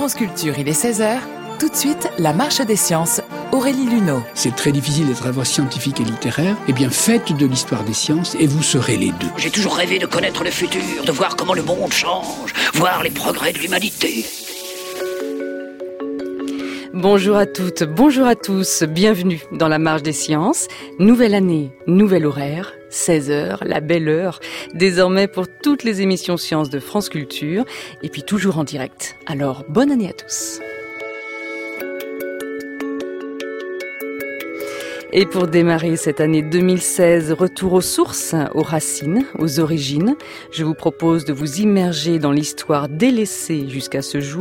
France Culture, il est 16h. Tout de suite, la marche des sciences. Aurélie Luneau. C'est très difficile d'être à la fois scientifique et littéraire. Eh bien, faites de l'histoire des sciences et vous serez les deux. J'ai toujours rêvé de connaître le futur, de voir comment le monde change, voir les progrès de l'humanité. Bonjour à toutes, bonjour à tous, bienvenue dans la marche des sciences. Nouvelle année, nouvel horaire, 16h, la belle heure, désormais pour toutes les émissions sciences de France Culture, et puis toujours en direct. Alors, bonne année à tous. Et pour démarrer cette année 2016, retour aux sources, aux racines, aux origines, je vous propose de vous immerger dans l'histoire délaissée jusqu'à ce jour